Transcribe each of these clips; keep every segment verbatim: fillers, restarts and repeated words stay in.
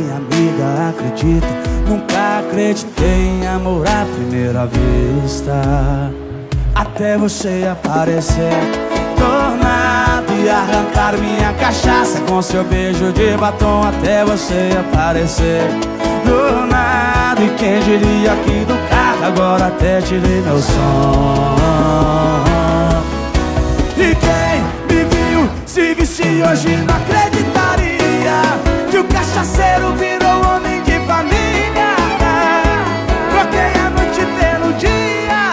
minha amiga, acredita, nunca acreditei em amor à primeira vista. Até você aparecer do nada e arrancar minha cachaça com seu beijo de batom. Até você aparecer do nada, e quem diria que do carro agora até tirei meu som. E quem me viu se visse hoje não acreditaria que o cachaceiro virou homem de família. Troquei a noite pelo dia.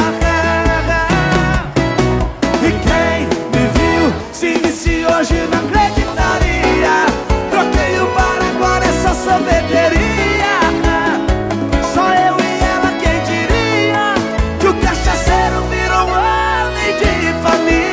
E quem me viu se visse hoje não acreditaria. Troquei o bar, agora é só sorveteria. Só eu e ela, quem diria que o cachaceiro virou homem de família.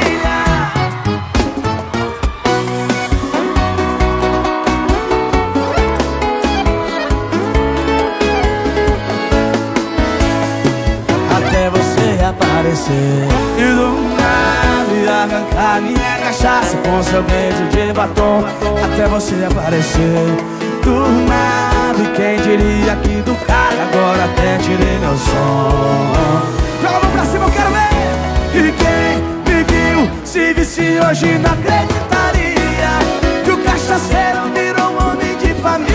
Até você aparecer e do nada arrancar minha cachaça com seu beijo de batom. Até você aparecer do nada, e quem diria que do carro agora até tirei meu som. Joga a mão pra cima, eu quero ver. E quem me viu se visse hoje não acreditaria que o cachaceiro virou homem de família.